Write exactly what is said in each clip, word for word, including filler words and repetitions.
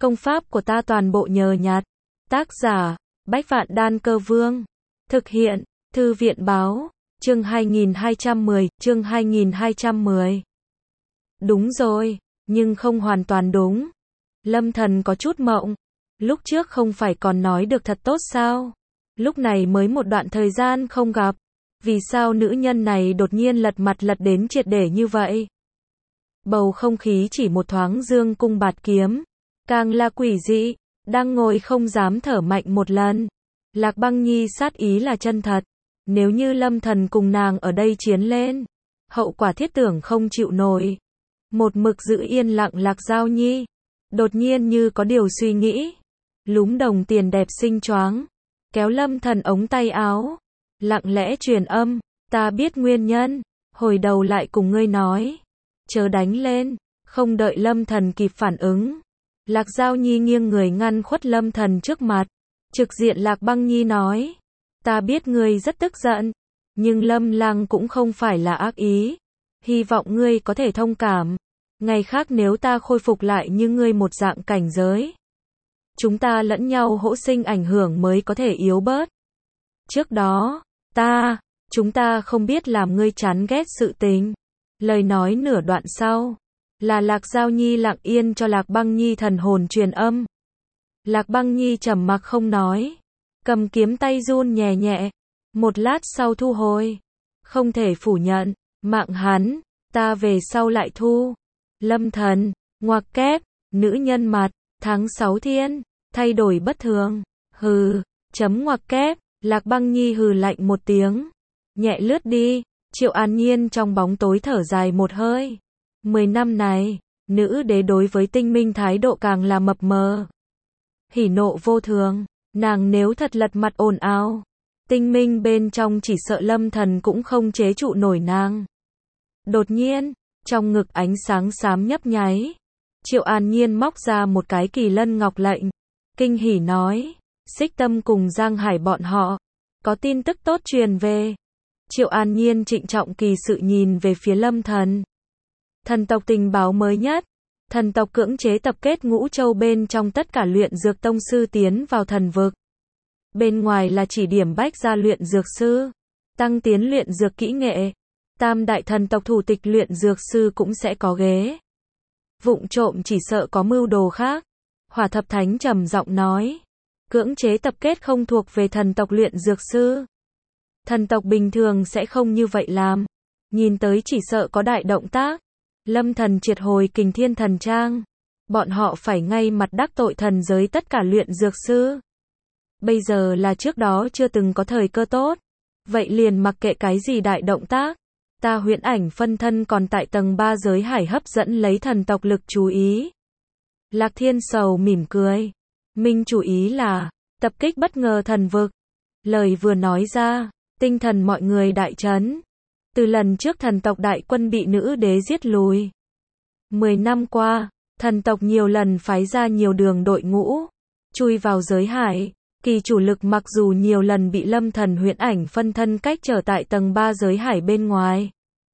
Công pháp của ta toàn bộ nhờ nhặt. Tác giả, Bách Vạn Đan Cơ Vương. Thực hiện, Thư viện Báo. Chương hai nghìn hai trăm mười, chương hai nghìn hai trăm mười. Đúng rồi, nhưng không hoàn toàn đúng. Lâm Thần có chút mộng. Lúc trước không phải còn nói được thật tốt sao? Lúc này mới một đoạn thời gian không gặp. Vì sao nữ nhân này đột nhiên lật mặt lật đến triệt để như vậy? Bầu không khí chỉ một thoáng dương cung bạt kiếm. Càng là quỷ dị, đang ngồi không dám thở mạnh một lần. Lạc Băng Nhi sát ý là chân thật. Nếu như Lâm Thần cùng nàng ở đây chiến lên, hậu quả thiết tưởng không chịu nổi. Một mực giữ yên lặng Lạc Giao Nhi, đột nhiên như có điều suy nghĩ. Lúm đồng tiền đẹp xinh choáng, kéo Lâm Thần ống tay áo, lặng lẽ truyền âm, ta biết nguyên nhân, hồi đầu lại cùng ngươi nói. Chớ đánh lên, không đợi Lâm Thần kịp phản ứng. Lạc Giao Nhi nghiêng người ngăn khuất Lâm Thần trước mặt, trực diện Lạc Băng Nhi nói. Ta biết ngươi rất tức giận, nhưng Lâm Lang cũng không phải là ác ý. Hy vọng ngươi có thể thông cảm. Ngày khác nếu ta khôi phục lại như ngươi một dạng cảnh giới, chúng ta lẫn nhau hỗ sinh ảnh hưởng mới có thể yếu bớt. Trước đó, ta, chúng ta không biết làm ngươi chán ghét sự tình. Lời nói nửa đoạn sau, là Lạc Giao Nhi lặng yên cho Lạc Băng Nhi thần hồn truyền âm. Lạc Băng Nhi trầm mặc không nói, cầm kiếm tay run nhẹ nhẹ, một lát sau thu hồi. Không thể phủ nhận, mạng hắn, ta về sau lại thu. Lâm Thần, ngoặc kép, nữ nhân mặt, tháng sáu thiên, thay đổi bất thường. Hừ, chấm ngoặc kép, Lạc Băng Nhi hừ lạnh một tiếng, nhẹ lướt đi. Triệu An Nhiên trong bóng tối thở dài một hơi. Mười năm này, nữ đế đối với Tinh Minh thái độ càng là mập mờ. Hỉ nộ vô thường, nàng nếu thật lật mặt ồn ào, Tinh Minh bên trong chỉ sợ Lâm Thần cũng không chế trụ nổi nàng. Đột nhiên, trong ngực ánh sáng xám nhấp nháy. Triệu An Nhiên móc ra một cái kỳ lân ngọc lệnh, kinh hỉ nói, Xích Tâm cùng Giang Hải bọn họ, có tin tức tốt truyền về. Triệu An Nhiên trịnh trọng kỳ sự nhìn về phía Lâm Thần. Thần tộc tình báo mới nhất, thần tộc cưỡng chế tập kết Ngũ Châu bên trong tất cả luyện dược tông sư tiến vào thần vực. Bên ngoài là chỉ điểm bách gia luyện dược sư, tăng tiến luyện dược kỹ nghệ. Tam đại thần tộc thủ tịch luyện dược sư cũng sẽ có ghế. Vụng trộm chỉ sợ có mưu đồ khác. Hỏa Thập Thánh trầm giọng nói, cưỡng chế tập kết không thuộc về thần tộc luyện dược sư. Thần tộc bình thường sẽ không như vậy làm. Nhìn tới chỉ sợ có đại động tác. Lâm Thần triệt hồi Kình Thiên Thần Trang. Bọn họ phải ngay mặt đắc tội thần giới tất cả luyện dược sư. Bây giờ là trước đó chưa từng có thời cơ tốt. Vậy liền mặc kệ cái gì đại động tác. Ta huyễn ảnh phân thân còn tại tầng ba giới hải hấp dẫn lấy thần tộc lực chú ý. Lạc Thiên Sầu mỉm cười. Minh chủ ý là tập kích bất ngờ thần vực. Lời vừa nói ra, tinh thần mọi người đại chấn. Từ lần trước thần tộc đại quân bị nữ đế giết lùi. Mười năm qua, thần tộc nhiều lần phái ra nhiều đường đội ngũ, chui vào giới hải. Kỳ chủ lực mặc dù nhiều lần bị Lâm Thần huyễn ảnh phân thân cách trở tại tầng ba giới hải bên ngoài,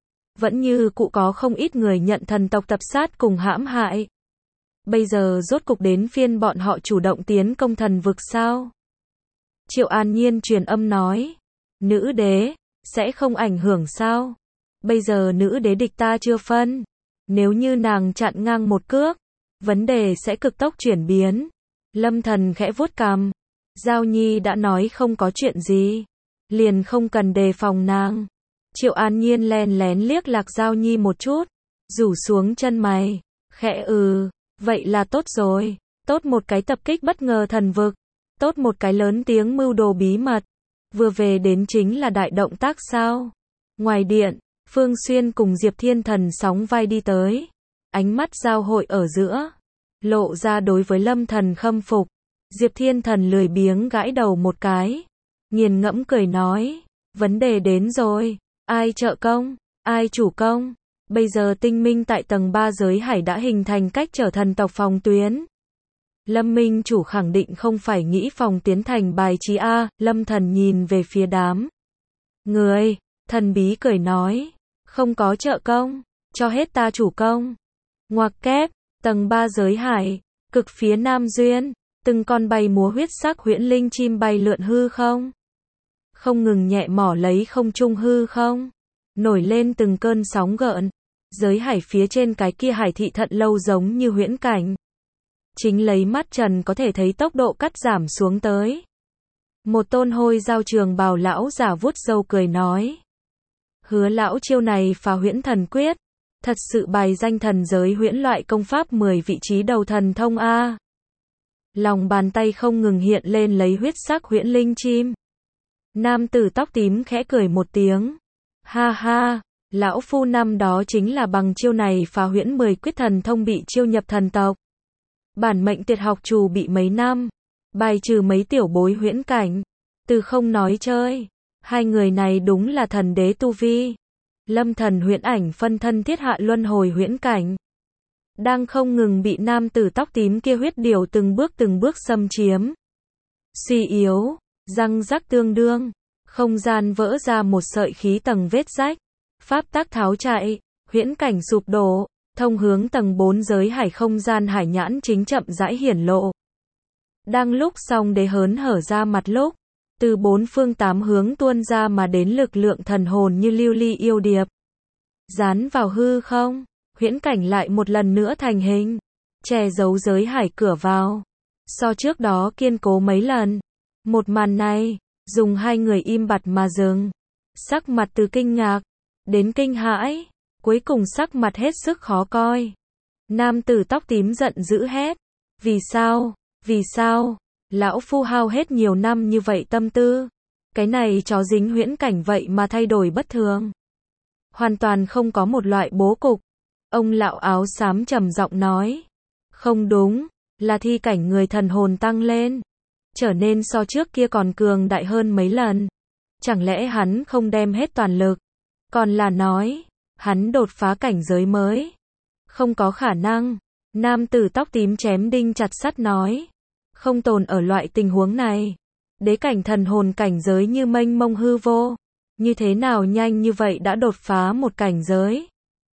vẫn như cụ có không ít người nhận thần tộc tập sát cùng hãm hại. Bây giờ rốt cục đến phiên bọn họ chủ động tiến công thần vực sao? Triệu An Nhiên truyền âm nói, nữ đế, sẽ không ảnh hưởng sao? Bây giờ nữ đế địch ta chưa phân. Nếu như nàng chặn ngang một cước, vấn đề sẽ cực tốc chuyển biến. Lâm Thần khẽ vuốt cằm. Giao Nhi đã nói không có chuyện gì, liền không cần đề phòng nàng. Triệu An Nhiên len lén liếc Lạc Giao Nhi một chút, rủ xuống chân mày, khẽ ừ, vậy là tốt rồi, tốt một cái tập kích bất ngờ thần vực, tốt một cái lớn tiếng mưu đồ bí mật, vừa về đến chính là đại động tác sao? Ngoài điện, Phương Xuyên cùng Diệp Thiên Thần sóng vai đi tới, ánh mắt giao hội ở giữa, lộ ra đối với Lâm Thần khâm phục. Diệp Thiên Thần lười biếng gãi đầu một cái, nghiền ngẫm cười nói, vấn đề đến rồi, ai trợ công, ai chủ công, bây giờ Tinh Minh tại tầng ba giới hải đã hình thành cách trở thần tộc phòng tuyến. Lâm Minh chủ khẳng định không phải nghĩ phòng tiến thành bài trí A. Lâm Thần nhìn về phía đám người, thần bí cười nói, không có trợ công, cho hết ta chủ công. Ngoặc kép, tầng ba giới hải, Cực phía Nam Duyên, từng con bay múa huyết sắc huyễn linh chim bay lượn hư không. Không ngừng nhẹ mỏ lấy không trung hư không. Nổi lên từng cơn sóng gợn. Giới hải phía trên cái kia hải thị thận lâu giống như huyễn cảnh. Chính lấy mắt trần có thể thấy tốc độ cắt giảm xuống tới. Một tôn hôi giao trường bào lão giả vuốt râu cười nói. Hứa lão chiêu này phá huyễn thần quyết. Thật sự bài danh thần giới huyễn loại công pháp mười vị trí đầu thần thông A. Lòng bàn tay không ngừng hiện lên lấy huyết sắc huyễn linh chim. Nam tử tóc tím khẽ cười một tiếng. Ha ha, lão phu năm đó chính là bằng chiêu này phá huyễn mười quyết thần thông bị chiêu nhập thần tộc. Bản mệnh tuyệt học trù bị mấy năm, bài trừ mấy tiểu bối huyễn cảnh, từ không nói chơi. Hai người này đúng là thần đế tu vi. Lâm thần huyễn ảnh phân thân thiết hạ luân hồi huyễn cảnh. Đang không ngừng bị nam tử tóc tím kia huyết điều từng bước từng bước xâm chiếm. Suy yếu, răng rắc tương đương, không gian vỡ ra một sợi khí tầng vết rách. Pháp tắc tháo chạy, huyễn cảnh sụp đổ, thông hướng tầng bốn giới hải không gian hải nhãn chính chậm rãi hiển lộ. Đang lúc song đế hớn hở ra mặt lúc, từ bốn phương tám hướng tuôn ra mà đến lực lượng thần hồn như lưu ly yêu điệp. Dán vào hư không, huyễn cảnh lại một lần nữa thành hình, che giấu giới hải cửa vào. So trước đó kiên cố mấy lần. Một màn này, dùng hai người im bặt mà dừng. Sắc mặt từ kinh ngạc, đến kinh hãi, cuối cùng sắc mặt hết sức khó coi. Nam tử tóc tím giận dữ hét. Vì sao, vì sao, lão phu hao hết nhiều năm như vậy tâm tư. Cái này chó dính huyễn cảnh vậy mà thay đổi bất thường. Hoàn toàn không có một loại bố cục. Ông lão áo xám trầm giọng nói. Không đúng, là thi cảnh người thần hồn tăng lên. Trở nên so trước kia còn cường đại hơn mấy lần. Chẳng lẽ hắn không đem hết toàn lực? Còn là nói, hắn đột phá cảnh giới mới. Không có khả năng. Nam tử tóc tím chém đinh chặt sắt nói. Không tồn ở loại tình huống này. Đế cảnh thần hồn cảnh giới như mênh mông hư vô. Như thế nào nhanh như vậy đã đột phá một cảnh giới?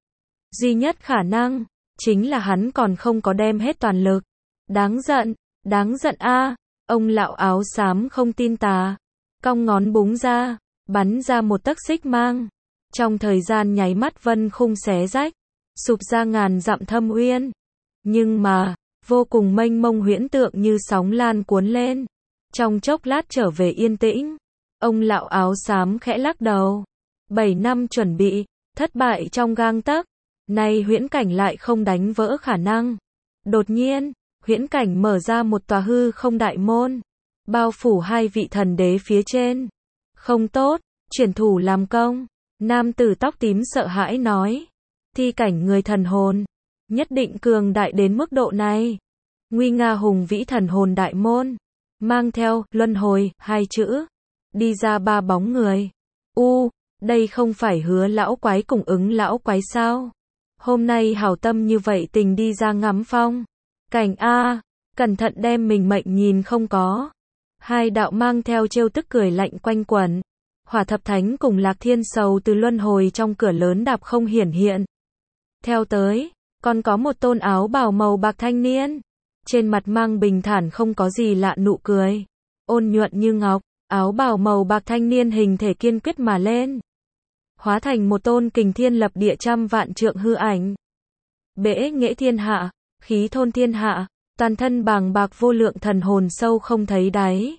Duy nhất khả năng, chính là hắn còn không có đem hết toàn lực. Đáng giận, đáng giận a. Ông lão áo xám không tin tà. Cong ngón búng ra, bắn ra một tấc xích mang. Trong thời gian nháy mắt vân khung xé rách, sụp ra ngàn dặm thâm uyên. Nhưng mà, vô cùng mênh mông huyễn tượng như sóng lan cuốn lên. Trong chốc lát trở về yên tĩnh. Ông lão áo xám khẽ lắc đầu. Bảy năm chuẩn bị, thất bại trong gang tấc. Nay huyễn cảnh lại không đánh vỡ khả năng. Đột nhiên, huyễn cảnh mở ra một tòa hư không đại môn. Bao phủ hai vị thần đế phía trên. Không tốt, chuyển thủ làm công. Nam tử tóc tím sợ hãi nói. Thi cảnh người thần hồn. Nhất định cường đại đến mức độ này. Nguy nga hùng vĩ thần hồn đại môn. Mang theo, luân hồi, hai chữ. Đi ra ba bóng người. U, đây không phải hứa lão quái cùng ứng lão quái sao? Hôm nay hảo tâm như vậy tình đi ra ngắm phong. Cảnh A, cẩn thận đem mình mệnh nhìn không có. Hai đạo mang theo trêu tức cười lạnh quanh quẩn. Hỏa thập thánh cùng Lạc Thiên Sầu từ luân hồi trong cửa lớn đạp không hiển hiện. Theo tới, còn có một tôn áo bào màu bạc thanh niên. Trên mặt mang bình thản không có gì lạ nụ cười. Ôn nhuận như ngọc, áo bào màu bạc thanh niên hình thể kiên quyết mà lên. Hóa thành một tôn kình thiên lập địa trăm vạn trượng hư ảnh. Bể nghệ thiên hạ, khí thôn thiên hạ, toàn thân bàng bạc vô lượng thần hồn sâu không thấy đáy.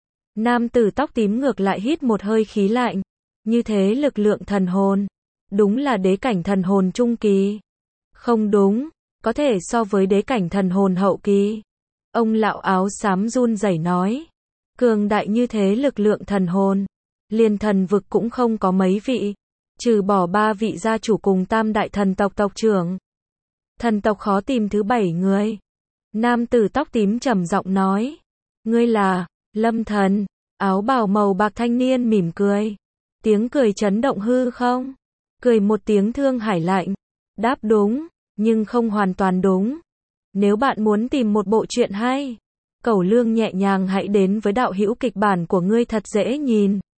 Nam tử tóc tím ngược lại hít một hơi khí lạnh. Như thế lực lượng thần hồn. Đúng là đế cảnh thần hồn trung kỳ. Không đúng, có thể so với đế cảnh thần hồn hậu kỳ. Ông lão áo xám run rẩy nói. Cường đại như thế lực lượng thần hồn. Liền thần vực cũng không có mấy vị. Trừ bỏ ba vị gia chủ cùng tam đại thần tộc tộc trưởng. Thần tộc khó tìm thứ bảy người. Nam tử tóc tím trầm giọng nói. Ngươi là, Lâm thần, áo bào màu bạc thanh niên mỉm cười. Tiếng cười chấn động hư không. Cười một tiếng thương hải lạnh. Đáp đúng, nhưng không hoàn toàn đúng. Nếu bạn muốn tìm một bộ truyện hay, Cẩu Lương nhẹ nhàng hãy đến với đạo hữu kịch bản của ngươi thật dễ nhìn.